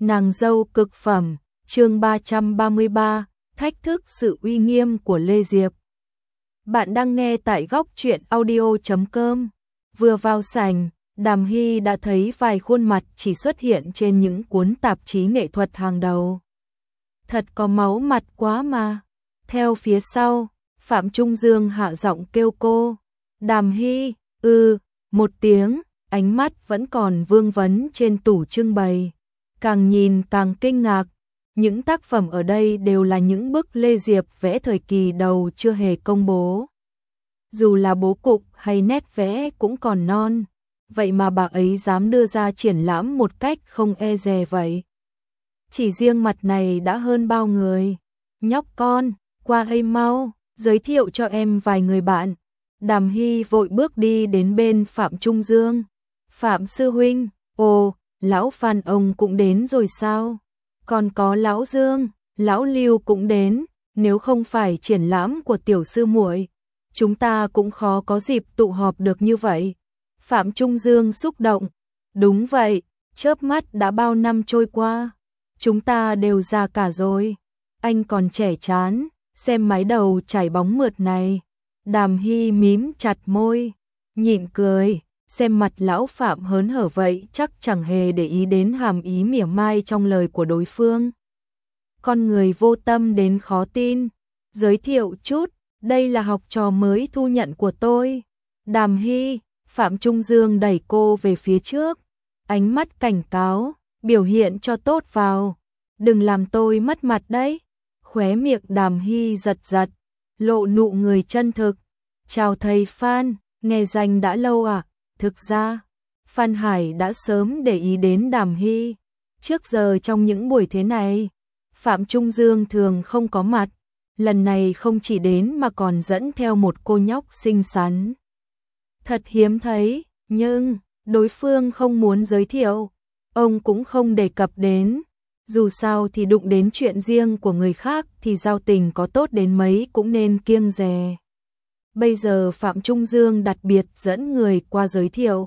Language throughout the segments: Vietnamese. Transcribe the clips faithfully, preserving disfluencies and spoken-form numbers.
Nàng dâu cực phẩm, chương ba trăm ba mươi ba, thách thức sự uy nghiêm của Lê Diệp. Bạn đang nghe tại góc truyện audio chấm com. Vừa vào sảnh, Đàm Hy đã thấy vài khuôn mặt chỉ xuất hiện trên những cuốn tạp chí nghệ thuật hàng đầu. Thật có máu mặt quá mà. Theo phía sau, Phạm Trung Dương hạ giọng kêu cô. Đàm Hy, ư, một tiếng, ánh mắt vẫn còn vương vấn trên tủ trưng bày. Càng nhìn càng kinh ngạc, những tác phẩm ở đây đều là những bức Lê Diệp vẽ thời kỳ đầu chưa hề công bố. Dù là bố cục hay nét vẽ cũng còn non, vậy mà bà ấy dám đưa ra triển lãm một cách không e dè vậy. Chỉ riêng mặt này đã hơn bao người. Nhóc con, qua đây mau, giới thiệu cho em vài người bạn. Đàm Hy vội bước đi đến bên Phạm Trung Dương. Phạm sư huynh, ồ, lão Phan ông cũng đến rồi sao? Còn có lão Dương, lão Lưu cũng đến, nếu không phải triển lãm của tiểu sư muội, chúng ta cũng khó có dịp tụ họp được như vậy. Phạm Trung Dương xúc động, đúng vậy, chớp mắt đã bao năm trôi qua, chúng ta đều già cả rồi, anh còn trẻ chán, xem mái đầu chảy bóng mượt này. Đàm Hy mím chặt môi, nhịn cười. Xem mặt lão Phạm hớn hở vậy chắc chẳng hề để ý đến hàm ý mỉa mai trong lời của đối phương. Con người vô tâm đến khó tin. Giới thiệu chút, đây là học trò mới thu nhận của tôi. Đàm Hy, Phạm Trung Dương đẩy cô về phía trước. Ánh mắt cảnh cáo, biểu hiện cho tốt vào. Đừng làm tôi mất mặt đấy. Khóe miệng Đàm Hy giật giật, lộ nụ người chân thực. Chào thầy Phan, nghe danh đã lâu à? Thực ra, Phan Hải đã sớm để ý đến Đàm Hy. Trước giờ trong những buổi thế này, Phạm Trung Dương thường không có mặt. Lần này không chỉ đến mà còn dẫn theo một cô nhóc xinh xắn. Thật hiếm thấy, nhưng đối phương không muốn giới thiệu. Ông cũng không đề cập đến. Dù sao thì đụng đến chuyện riêng của người khác thì giao tình có tốt đến mấy cũng nên kiêng dè. Bây giờ Phạm Trung Dương đặc biệt dẫn người qua giới thiệu.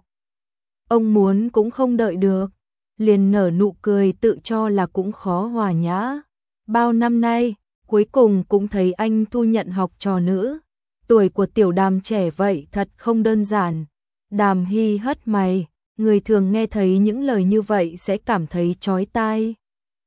Ông muốn cũng không đợi được, liền nở nụ cười tự cho là cũng khó hòa nhã. Bao năm nay, cuối cùng cũng thấy anh thu nhận học trò nữ. Tuổi của tiểu Đàm trẻ vậy thật không đơn giản. Đàm Hy hất mày, người thường nghe thấy những lời như vậy sẽ cảm thấy chói tai.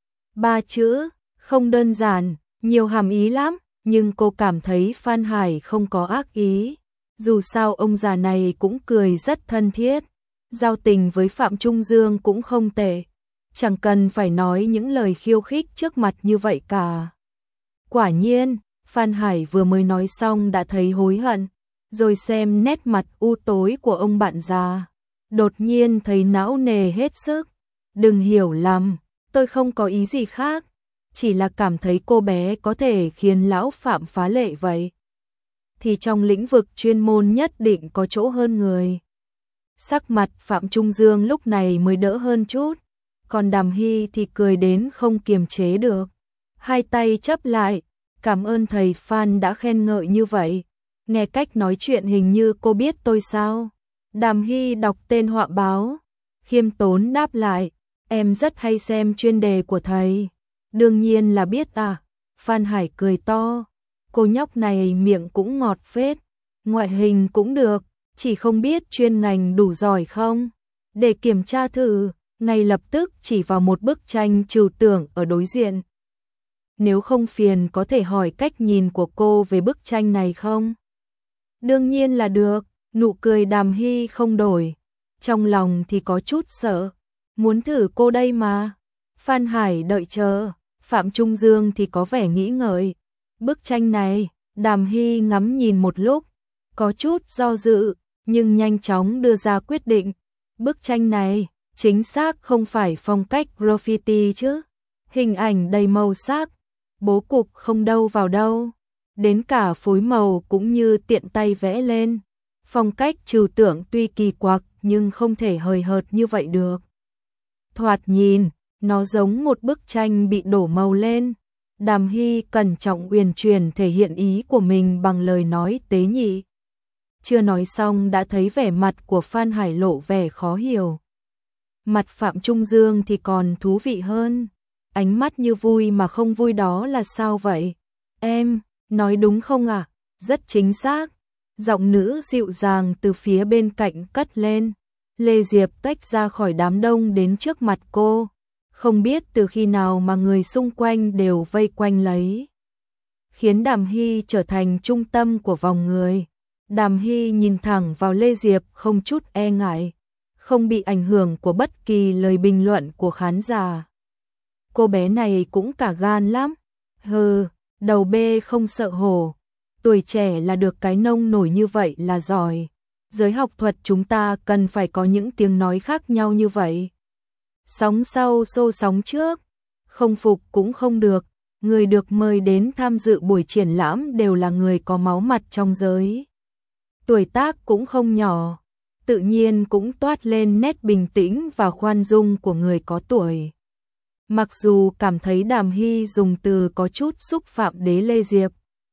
Ba chữ, không đơn giản, nhiều hàm ý lắm. Nhưng cô cảm thấy Phan Hải không có ác ý. Dù sao ông già này cũng cười rất thân thiết. Giao tình với Phạm Trung Dương cũng không tệ. Chẳng cần phải nói những lời khiêu khích trước mặt như vậy cả. Quả nhiên, Phan Hải vừa mới nói xong đã thấy hối hận. Rồi xem nét mặt u tối của ông bạn già. Đột nhiên thấy não nề hết sức. Đừng hiểu lầm, tôi không có ý gì khác. Chỉ là cảm thấy cô bé có thể khiến lão Phạm phá lệ vậy. Thì trong lĩnh vực chuyên môn nhất định có chỗ hơn người. Sắc mặt Phạm Trung Dương lúc này mới đỡ hơn chút. Còn Đàm Hy thì cười đến không kiềm chế được. Hai tay chấp lại, cảm ơn thầy Phan đã khen ngợi như vậy. Nghe cách nói chuyện hình như cô biết tôi sao? Đàm Hy đọc tên họa báo. Khiêm tốn đáp lại, em rất hay xem chuyên đề của thầy. Đương nhiên là biết à, Phan Hải cười to, cô nhóc này miệng cũng ngọt phết, ngoại hình cũng được, chỉ không biết chuyên ngành đủ giỏi không. Để kiểm tra thử, ngay lập tức chỉ vào một bức tranh trừu tượng ở đối diện. Nếu không phiền có thể hỏi cách nhìn của cô về bức tranh này không? Đương nhiên là được, nụ cười Đàm Hy không đổi, trong lòng thì có chút sợ, muốn thử cô đây mà. Phan Hải đợi chờ. Phạm Trung Dương thì có vẻ nghĩ ngợi. Bức tranh này, Đàm Hy ngắm nhìn một lúc, có chút do dự, nhưng nhanh chóng đưa ra quyết định. Bức tranh này, chính xác không phải phong cách graffiti chứ. Hình ảnh đầy màu sắc, bố cục không đâu vào đâu. Đến cả phối màu cũng như tiện tay vẽ lên. Phong cách trừu tượng tuy kỳ quặc nhưng không thể hời hợt như vậy được. Thoạt nhìn, nó giống một bức tranh bị đổ màu lên. Đàm Hy cẩn trọng uyển chuyển thể hiện ý của mình bằng lời nói tế nhị. Chưa nói xong đã thấy vẻ mặt của Phan Hải lộ vẻ khó hiểu. Mặt Phạm Trung Dương thì còn thú vị hơn. Ánh mắt như vui mà không vui đó là sao vậy? Em, nói đúng không ạ? À? Rất chính xác. Giọng nữ dịu dàng từ phía bên cạnh cất lên. Lê Diệp tách ra khỏi đám đông đến trước mặt cô. Không biết từ khi nào mà người xung quanh đều vây quanh lấy, khiến Đàm Hy trở thành trung tâm của vòng người. Đàm Hy nhìn thẳng vào Lê Diệp không chút e ngại, không bị ảnh hưởng của bất kỳ lời bình luận của khán giả. Cô bé này cũng cả gan lắm. Hừ, đầu bê không sợ hổ. Tuổi trẻ là được cái nông nổi như vậy là giỏi. Giới học thuật chúng ta cần phải có những tiếng nói khác nhau như vậy. Sóng sau xô sóng trước, không phục cũng không được. Người được mời đến tham dự buổi triển lãm đều là người có máu mặt trong giới. Tuổi tác cũng không nhỏ, tự nhiên cũng toát lên nét bình tĩnh và khoan dung của người có tuổi. Mặc dù cảm thấy Đàm Hy dùng từ có chút xúc phạm đế Lê Diệp,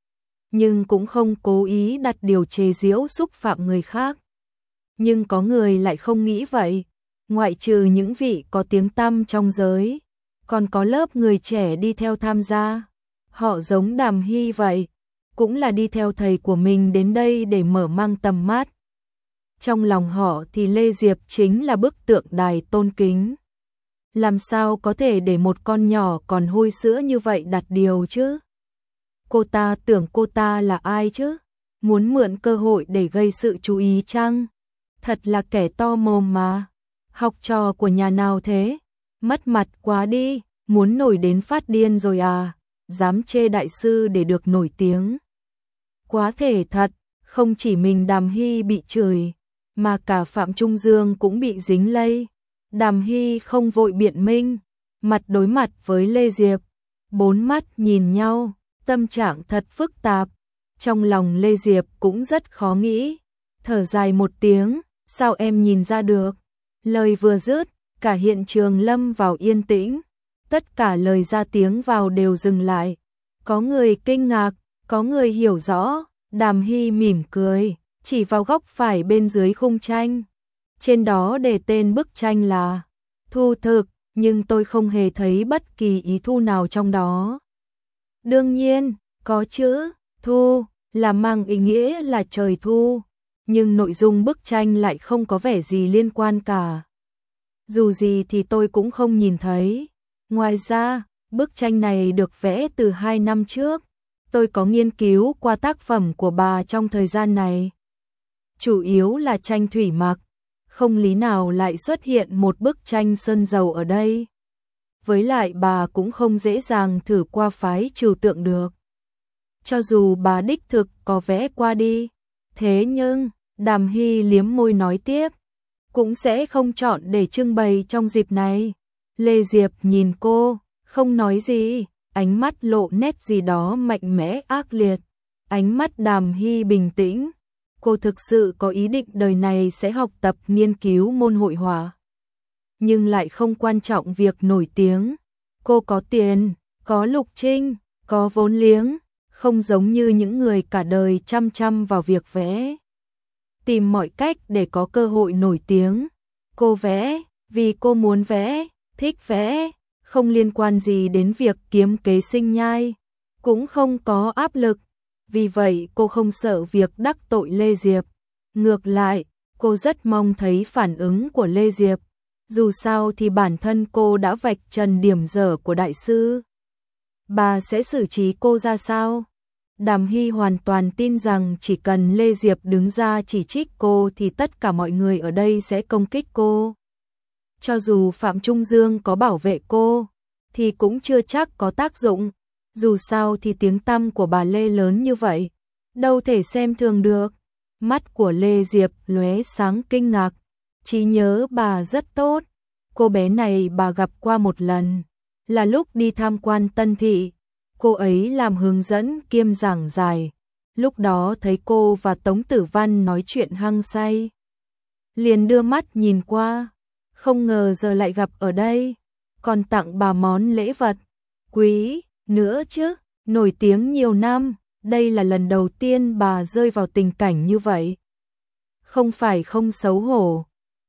nhưng cũng không cố ý đặt điều chế giễu xúc phạm người khác. Nhưng có người lại không nghĩ vậy, ngoại trừ những vị có tiếng tăm trong giới, còn có lớp người trẻ đi theo tham gia. Họ giống Đàm Hy vậy, cũng là đi theo thầy của mình đến đây để mở mang tầm mắt. Trong lòng họ thì Lê Diệp chính là bức tượng đài tôn kính. Làm sao có thể để một con nhỏ còn hôi sữa như vậy đặt điều chứ? Cô ta tưởng cô ta là ai chứ? Muốn mượn cơ hội để gây sự chú ý chăng? Thật là kẻ to mồm mà. Học trò của nhà nào thế? Mất mặt quá đi, muốn nổi đến phát điên rồi à? Dám chê đại sư để được nổi tiếng. Quá thể thật, không chỉ mình Đàm Hy bị chửi, mà cả Phạm Trung Dương cũng bị dính lây. Đàm Hy không vội biện minh, mặt đối mặt với Lê Diệp, bốn mắt nhìn nhau, tâm trạng thật phức tạp. Trong lòng Lê Diệp cũng rất khó nghĩ, thở dài một tiếng, sao em nhìn ra được? Lời vừa dứt, cả hiện trường lâm vào yên tĩnh, tất cả lời ra tiếng vào đều dừng lại. Có người kinh ngạc, có người hiểu rõ. Đàm Hy mỉm cười, chỉ vào góc phải bên dưới khung tranh. Trên đó đề tên bức tranh là Thu Thực, nhưng tôi không hề thấy bất kỳ ý thu nào trong đó. Đương nhiên, có chữ Thu là mang ý nghĩa là trời thu, nhưng nội dung bức tranh lại không có vẻ gì liên quan cả. Dù gì thì tôi cũng không nhìn thấy. Ngoài ra, bức tranh này được vẽ từ hai năm trước. Tôi có nghiên cứu qua tác phẩm của bà trong thời gian này. Chủ yếu là tranh thủy mặc, không lý nào lại xuất hiện một bức tranh sơn dầu ở đây. Với lại bà cũng không dễ dàng thử qua phái trừu tượng được. Cho dù bà đích thực có vẽ qua đi. Thế nhưng, Đàm Hy liếm môi nói tiếp, cũng sẽ không chọn để trưng bày trong dịp này. Lê Diệp nhìn cô, không nói gì. Ánh mắt lộ nét gì đó mạnh mẽ ác liệt. Ánh mắt Đàm Hy bình tĩnh. Cô thực sự có ý định đời này sẽ học tập nghiên cứu môn hội họa, nhưng lại không quan trọng việc nổi tiếng. Cô có tiền, có lục trinh, có vốn liếng, không giống như những người cả đời chăm chăm vào việc vẽ, tìm mọi cách để có cơ hội nổi tiếng. Cô vẽ vì cô muốn vẽ, thích vẽ, không liên quan gì đến việc kiếm kế sinh nhai, cũng không có áp lực. Vì vậy cô không sợ việc đắc tội Lê Diệp. Ngược lại, cô rất mong thấy phản ứng của Lê Diệp. Dù sao thì bản thân cô đã vạch trần điểm dở của đại sư. Bà sẽ xử trí cô ra sao? Đàm Hy hoàn toàn tin rằng chỉ cần Lê Diệp đứng ra chỉ trích cô thì tất cả mọi người ở đây sẽ công kích cô. Cho dù Phạm Trung Dương có bảo vệ cô, thì cũng chưa chắc có tác dụng. Dù sao thì tiếng tăm của bà Lê lớn như vậy, đâu thể xem thường được. Mắt của Lê Diệp lóe sáng kinh ngạc, trí nhớ bà rất tốt. Cô bé này bà gặp qua một lần, là lúc đi tham quan Tân Thị. Cô ấy làm hướng dẫn kiêm giảng giải. Lúc đó thấy cô và Tống Tử Văn nói chuyện hăng say, liền đưa mắt nhìn qua, không ngờ giờ lại gặp ở đây, còn tặng bà món lễ vật quý nữa chứ. Nổi tiếng nhiều năm, đây là lần đầu tiên bà rơi vào tình cảnh như vậy. Không phải không xấu hổ,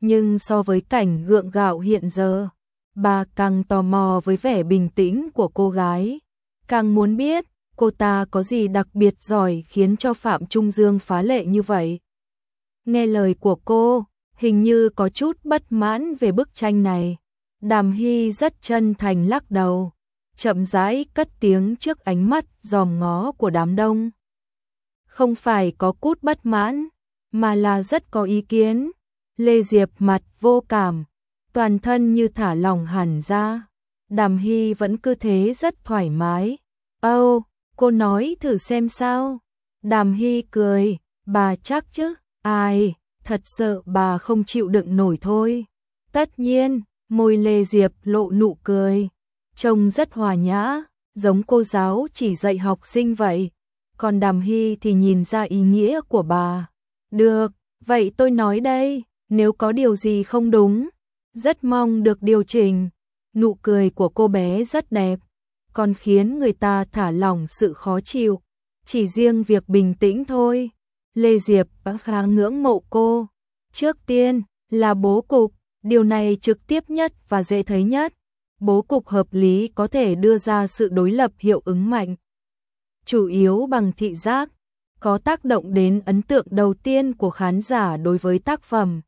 Nhưng so với cảnh gượng gạo hiện giờ, bà càng tò mò với vẻ bình tĩnh của cô gái, càng muốn biết cô ta có gì đặc biệt giỏi khiến cho Phạm Trung Dương phá lệ như vậy. Nghe lời của cô, hình như có chút bất mãn về bức tranh này. Đàm Hy rất chân thành lắc đầu, chậm rãi cất tiếng trước ánh mắt dòm ngó của đám đông. Không phải có cút bất mãn, mà là rất có ý kiến. Lê Diệp mặt vô cảm, toàn thân như thả lỏng hẳn ra. Đàm Hy vẫn cứ thế rất thoải mái. Âu, oh, cô nói thử xem sao. Đàm Hy cười, bà chắc chứ, ai, thật sợ bà không chịu đựng nổi thôi. Tất nhiên, môi Lê Diệp lộ nụ cười, trông rất hòa nhã, giống cô giáo chỉ dạy học sinh vậy. Còn Đàm Hy thì nhìn ra ý nghĩa của bà. Được, vậy tôi nói đây, nếu có điều gì không đúng, rất mong được điều chỉnh. Nụ cười của cô bé rất đẹp, còn khiến người ta thả lỏng sự khó chịu. Chỉ riêng việc bình tĩnh thôi. Lê Diệp khá ngưỡng mộ cô. Trước tiên là bố cục, điều này trực tiếp nhất và dễ thấy nhất. Bố cục hợp lý có thể đưa ra sự đối lập hiệu ứng mạnh, chủ yếu bằng thị giác, có tác động đến ấn tượng đầu tiên của khán giả đối với tác phẩm.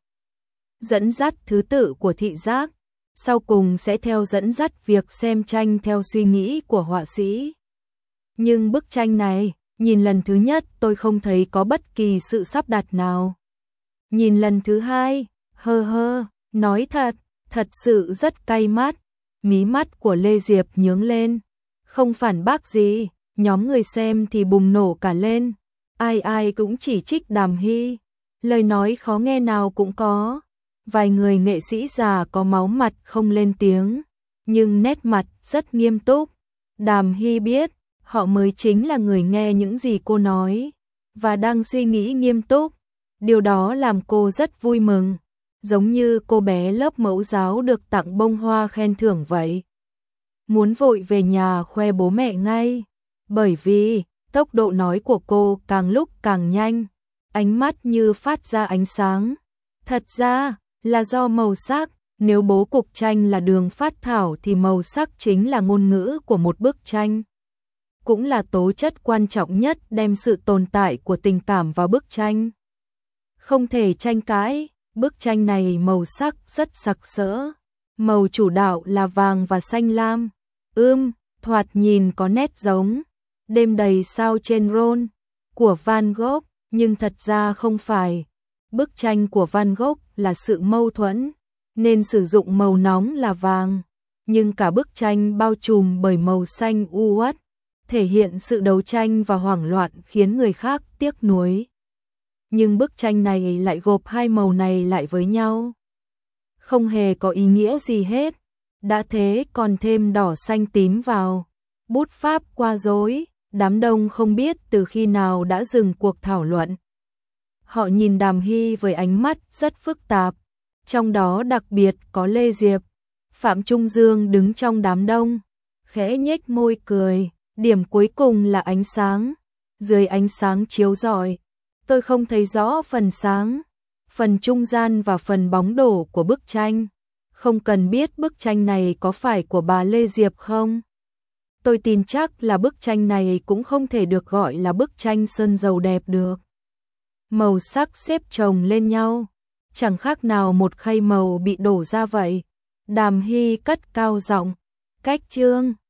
Dẫn dắt thứ tự của thị giác, sau cùng sẽ theo dẫn dắt việc xem tranh theo suy nghĩ của họa sĩ. Nhưng bức tranh này, nhìn lần thứ nhất tôi không thấy có bất kỳ sự sắp đặt nào. Nhìn lần thứ hai, hơ hơ, nói thật, thật sự rất cay mắt. Mí mắt của Lê Diệp nhướng lên, không phản bác gì, nhóm người xem thì bùng nổ cả lên. Ai ai cũng chỉ trích Đàm Hy, lời nói khó nghe nào cũng có. Vài người nghệ sĩ già có máu mặt không lên tiếng, nhưng nét mặt rất nghiêm túc. Đàm Hy biết, họ mới chính là người nghe những gì cô nói, và đang suy nghĩ nghiêm túc. Điều đó làm cô rất vui mừng, giống như cô bé lớp mẫu giáo được tặng bông hoa khen thưởng vậy. Muốn vội về nhà khoe bố mẹ ngay, bởi vì tốc độ nói của cô càng lúc càng nhanh, ánh mắt như phát ra ánh sáng. Thật ra là do màu sắc, nếu bố cục tranh là đường phát thảo thì màu sắc chính là ngôn ngữ của một bức tranh. Cũng là tố chất quan trọng nhất đem sự tồn tại của tình cảm vào bức tranh. Không thể tranh cãi, bức tranh này màu sắc rất sặc sỡ. Màu chủ đạo là vàng và xanh lam. Ưm, thoạt nhìn có nét giống Đêm đầy sao trên Rhône của Van Gogh, nhưng thật ra không phải. Bức tranh của Van Gogh là sự mâu thuẫn, nên sử dụng màu nóng là vàng, nhưng cả bức tranh bao trùm bởi màu xanh u uất, thể hiện sự đấu tranh và hoảng loạn khiến người khác tiếc nuối. Nhưng bức tranh này lại gộp hai màu này lại với nhau, không hề có ý nghĩa gì hết. Đã thế còn thêm đỏ xanh tím vào, bút pháp qua rối. Đám đông không biết từ khi nào đã dừng cuộc thảo luận. Họ nhìn Đàm Hy với ánh mắt rất phức tạp, trong đó đặc biệt có Lê Diệp. Phạm Trung Dương đứng trong đám đông, khẽ nhếch môi cười. Điểm cuối cùng là ánh sáng. Dưới ánh sáng chiếu rọi, tôi không thấy rõ phần sáng, phần trung gian và phần bóng đổ của bức tranh. Không cần biết bức tranh này có phải của bà Lê Diệp không? Tôi tin chắc là bức tranh này cũng không thể được gọi là bức tranh sơn dầu đẹp được. Màu sắc xếp chồng lên nhau, chẳng khác nào một khay màu bị đổ ra vậy. Đàm Hy cất cao giọng, cách chương.